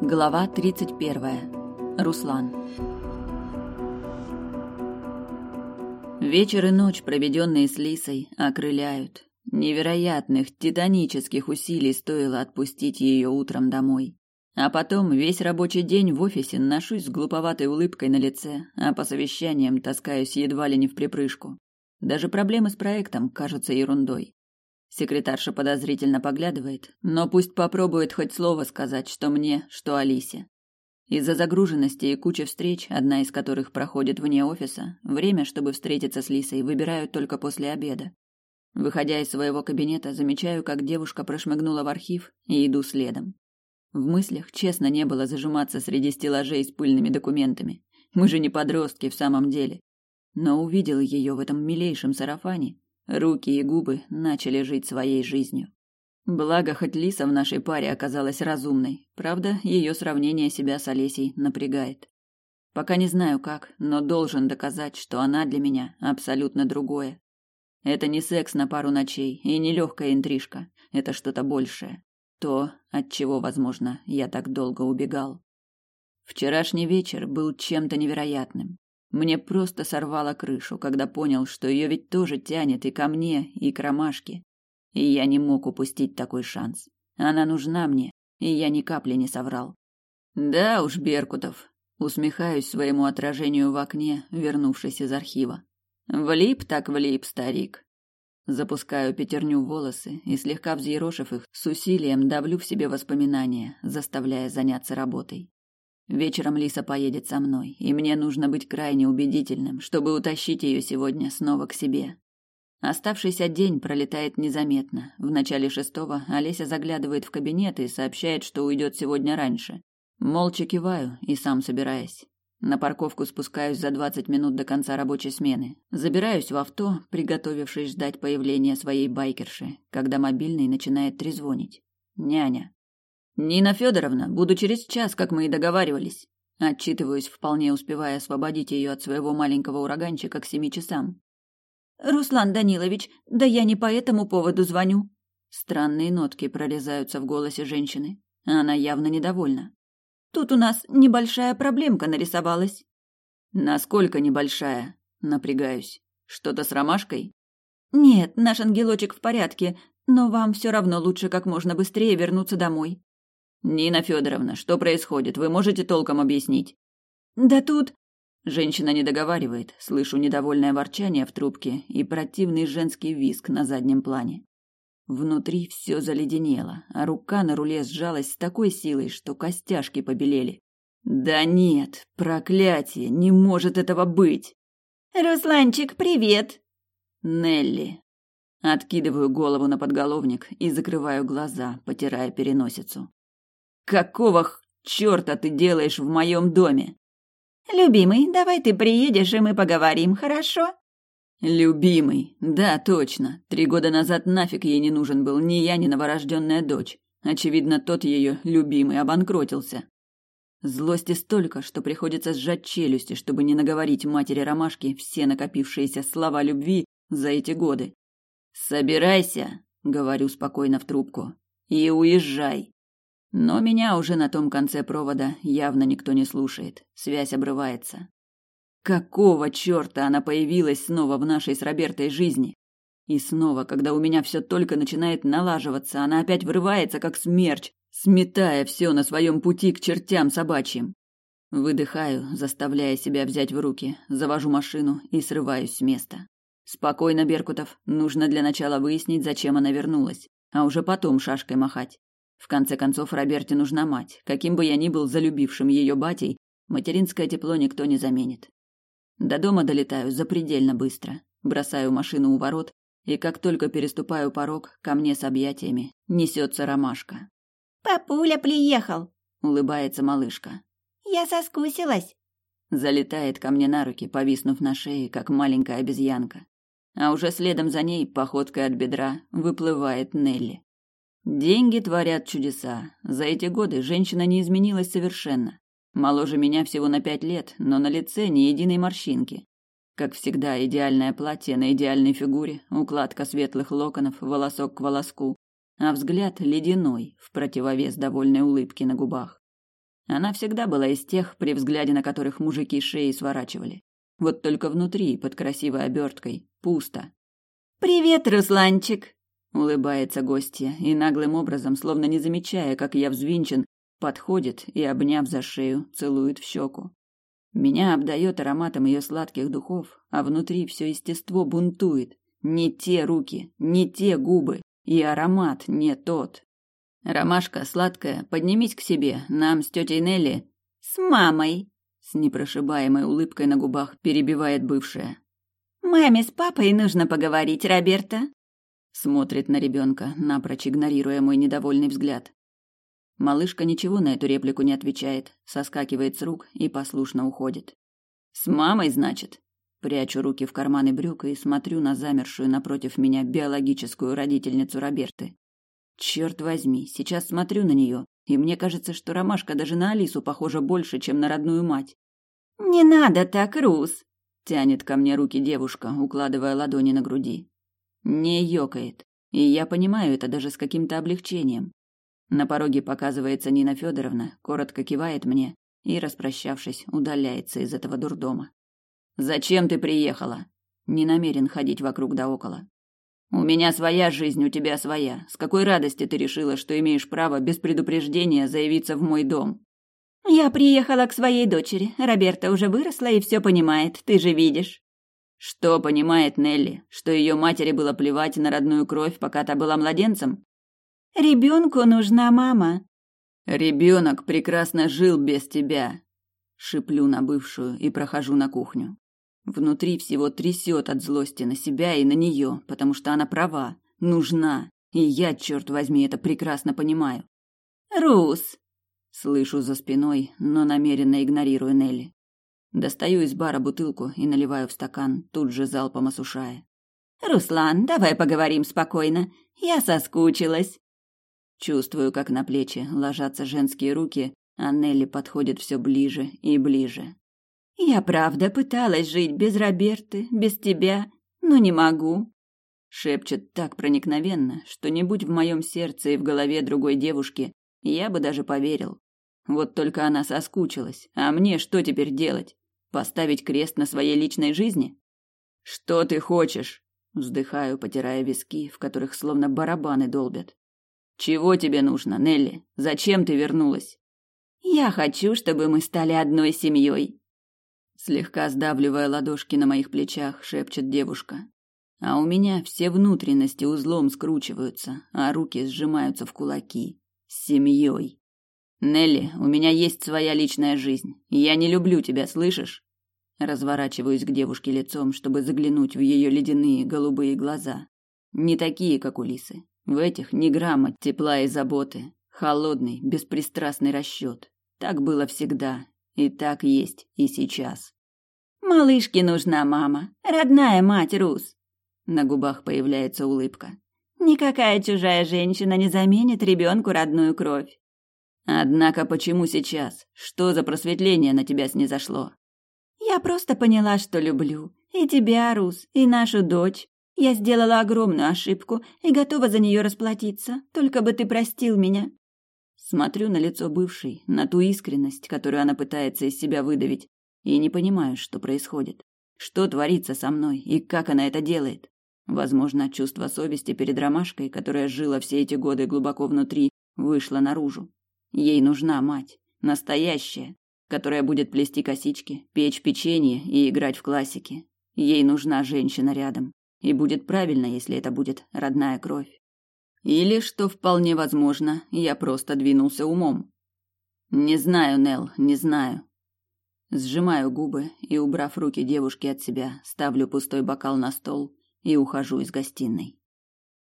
Глава 31. Руслан. Вечер и ночь, проведенные с Лисой, окрыляют. Невероятных, титанических усилий стоило отпустить ее утром домой. А потом весь рабочий день в офисе ношусь с глуповатой улыбкой на лице, а по совещаниям таскаюсь едва ли не вприпрыжку. Даже проблемы с проектом кажутся ерундой. Секретарша подозрительно поглядывает, но пусть попробует хоть слово сказать, что мне, что Алисе. Из-за загруженности и кучи встреч, одна из которых проходит вне офиса, время, чтобы встретиться с Лисой, выбираю только после обеда. Выходя из своего кабинета, замечаю, как девушка прошмыгнула в архив, и иду следом. В мыслях, честно, не было зажиматься среди стеллажей с пыльными документами. Мы же не подростки в самом деле. Но увидел ее в этом милейшем сарафане. Руки и губы начали жить своей жизнью. Благо, хоть Лиса в нашей паре оказалась разумной. Правда, ее сравнение себя с Олесей напрягает. Пока не знаю как, но должен доказать, что она для меня абсолютно другое. Это не секс на пару ночей и не легкая интрижка. Это что-то большее. То, от чего, возможно, я так долго убегал. Вчерашний вечер был чем-то невероятным. Мне просто сорвало крышу, когда понял, что ее ведь тоже тянет и ко мне, и к Ромашке. И я не мог упустить такой шанс. Она нужна мне, и я ни капли не соврал. Да уж, Беркутов, усмехаюсь своему отражению в окне, вернувшись из архива. Влип так влип, старик. Запускаю пятерню в волосы и, слегка взъерошив их, с усилием давлю в себе воспоминания, заставляя заняться работой. Вечером Лиса поедет со мной, и мне нужно быть крайне убедительным, чтобы утащить ее сегодня снова к себе. Оставшийся день пролетает незаметно. В начале 6-го Олеся заглядывает в кабинет и сообщает, что уйдет сегодня раньше. Молча киваю и сам собираюсь. На парковку спускаюсь за 20 минут до конца рабочей смены. Забираюсь в авто, приготовившись ждать появления своей байкерши, когда мобильный начинает трезвонить. Няня. «Нина Федоровна, буду через час, как мы и договаривались». Отчитываюсь, вполне успевая освободить ее от своего маленького ураганчика к 7 часам. «Руслан Данилович, да я не по этому поводу звоню». Странные нотки прорезаются в голосе женщины. Она явно недовольна. «Тут у нас небольшая проблемка нарисовалась». «Насколько небольшая?» Напрягаюсь. «Что-то с Ромашкой?» «Нет, наш ангелочек в порядке, но вам все равно лучше как можно быстрее вернуться домой». «Нина Федоровна, что происходит? Вы можете толком объяснить?» «Да тут...» Женщина не договаривает, слышу недовольное ворчание в трубке и противный женский визг на заднем плане. Внутри все заледенело, а рука на руле сжалась с такой силой, что костяшки побелели. «Да нет, проклятие, не может этого быть!» «Русланчик, привет!» «Нелли!» Откидываю голову на подголовник и закрываю глаза, потирая переносицу. «Какого черта ты делаешь в моем доме?» «Любимый, давай ты приедешь, и мы поговорим, хорошо?» «Любимый, да, точно. 3 года назад нафиг ей не нужен был ни я, ни новорожденная дочь. Очевидно, тот ее любимый обанкротился». Злости столько, что приходится сжать челюсти, чтобы не наговорить матери Ромашки все накопившиеся слова любви за эти годы. «Собирайся», — говорю спокойно в трубку, — «и уезжай». Но меня уже на том конце провода явно никто не слушает. Связь обрывается. Какого черта она появилась снова в нашей с Робертой жизни? И снова, когда у меня все только начинает налаживаться, она опять врывается, как смерч, сметая все на своем пути к чертям собачьим. Выдыхаю, заставляя себя взять в руки, завожу машину и срываюсь с места. Спокойно, Беркутов, нужно для начала выяснить, зачем она вернулась, а уже потом шашкой махать. В конце концов, Роберте нужна мать. Каким бы я ни был залюбившим ее батей, материнское тепло никто не заменит. До дома долетаю запредельно быстро. Бросаю машину у ворот, и как только переступаю порог, ко мне с объятиями несется Ромашка. «Папуля приехал!» — улыбается малышка. «Я соскучилась!» Залетает ко мне на руки, повиснув на шее, как маленькая обезьянка. А уже следом за ней, походкой от бедра, выплывает Нелли. Деньги творят чудеса. За эти годы женщина не изменилась совершенно. Моложе меня всего на 5 лет, но на лице ни единой морщинки. Как всегда, идеальное платье на идеальной фигуре, укладка светлых локонов, волосок к волоску, а взгляд ледяной, в противовес довольной улыбке на губах. Она всегда была из тех, при взгляде на которых мужики шеи сворачивали. Вот только внутри, под красивой оберткой, пусто. «Привет, Русланчик!» — улыбается гостья и наглым образом, словно не замечая, как я взвинчен, подходит и, обняв за шею, целует в щеку. Меня обдает ароматом ее сладких духов, а внутри все естество бунтует. Не те руки, не те губы, и аромат не тот. «Ромашка, сладкая, поднимись к себе, нам с тетей Нелли...» «С мамой!» — с непрошибаемой улыбкой на губах перебивает бывшая. «Маме с папой нужно поговорить, Роберта!» Смотрит на ребенка, напрочь игнорируя мой недовольный взгляд. Малышка ничего на эту реплику не отвечает, соскакивает с рук и послушно уходит. «С мамой, значит?» Прячу руки в карманы брюк и смотрю на замершую напротив меня биологическую родительницу Роберты. Черт возьми, сейчас смотрю на нее, и мне кажется, что Ромашка даже на Алису похожа больше, чем на родную мать. «Не надо так, Рус!» — тянет ко мне руки девушка, укладывая ладони на груди. Не ёкает, и я понимаю это даже с каким-то облегчением. На пороге показывается Нина Федоровна, коротко кивает мне и, распрощавшись, удаляется из этого дурдома. «Зачем ты приехала?» Не намерен ходить вокруг да около. «У меня своя жизнь, у тебя своя. С какой радости ты решила, что имеешь право без предупреждения заявиться в мой дом?» «Я приехала к своей дочери. Роберта уже выросла и все понимает, ты же видишь». «Что понимает Нелли? Что ее матери было плевать на родную кровь, пока та была младенцем?» «Ребенку нужна мама». «Ребенок прекрасно жил без тебя», — шиплю на бывшую и прохожу на кухню. Внутри всего трясет от злости на себя и на нее, потому что она права, нужна, и я, черт возьми, это прекрасно понимаю. «Рус!» — слышу за спиной, но намеренно игнорирую Нелли. Достаю из бара бутылку и наливаю в стакан, тут же залпом осушая. «Руслан, давай поговорим спокойно. Я соскучилась». Чувствую, как на плечи ложатся женские руки, а Нелли подходит все ближе и ближе. «Я правда пыталась жить без Роберты, без тебя, но не могу», — шепчет так проникновенно, что не будь в моем сердце и в голове другой девушки, я бы даже поверил. Вот только она соскучилась, а мне что теперь делать? Поставить крест на своей личной жизни? «Что ты хочешь?» — вздыхаю, потирая виски, в которых словно барабаны долбят. «Чего тебе нужно, Нелли? Зачем ты вернулась?» «Я хочу, чтобы мы стали одной семьей», слегка сдавливая ладошки на моих плечах, шепчет девушка. А у меня все внутренности узлом скручиваются, а руки сжимаются в кулаки. С семьей. «Нелли, у меня есть своя личная жизнь. Я не люблю тебя, слышишь?» Разворачиваюсь к девушке лицом, чтобы заглянуть в ее ледяные голубые глаза. Не такие, как у Лисы. В этих ни грамма тепла и заботы. Холодный, беспристрастный расчет. Так было всегда. И так есть и сейчас. «Малышке нужна мама, родная мать, Рус». На губах появляется улыбка. «Никакая чужая женщина не заменит ребенку родную кровь». «Однако почему сейчас? Что за просветление на тебя снизошло?» «Я просто поняла, что люблю. И тебя, Рус, и нашу дочь. Я сделала огромную ошибку и готова за нее расплатиться. Только бы ты простил меня». Смотрю на лицо бывшей, на ту искренность, которую она пытается из себя выдавить, и не понимаю, что происходит. Что творится со мной и как она это делает? Возможно, чувство совести перед Ромашкой, которая жила все эти годы глубоко внутри, вышло наружу. Ей нужна мать, настоящая, которая будет плести косички, печь печенье и играть в классики. Ей нужна женщина рядом, и будет правильно, если это будет родная кровь. Или, что вполне возможно, я просто двинулся умом. Не знаю, Нелл, не знаю. Сжимаю губы и, убрав руки девушки от себя, ставлю пустой бокал на стол и ухожу из гостиной.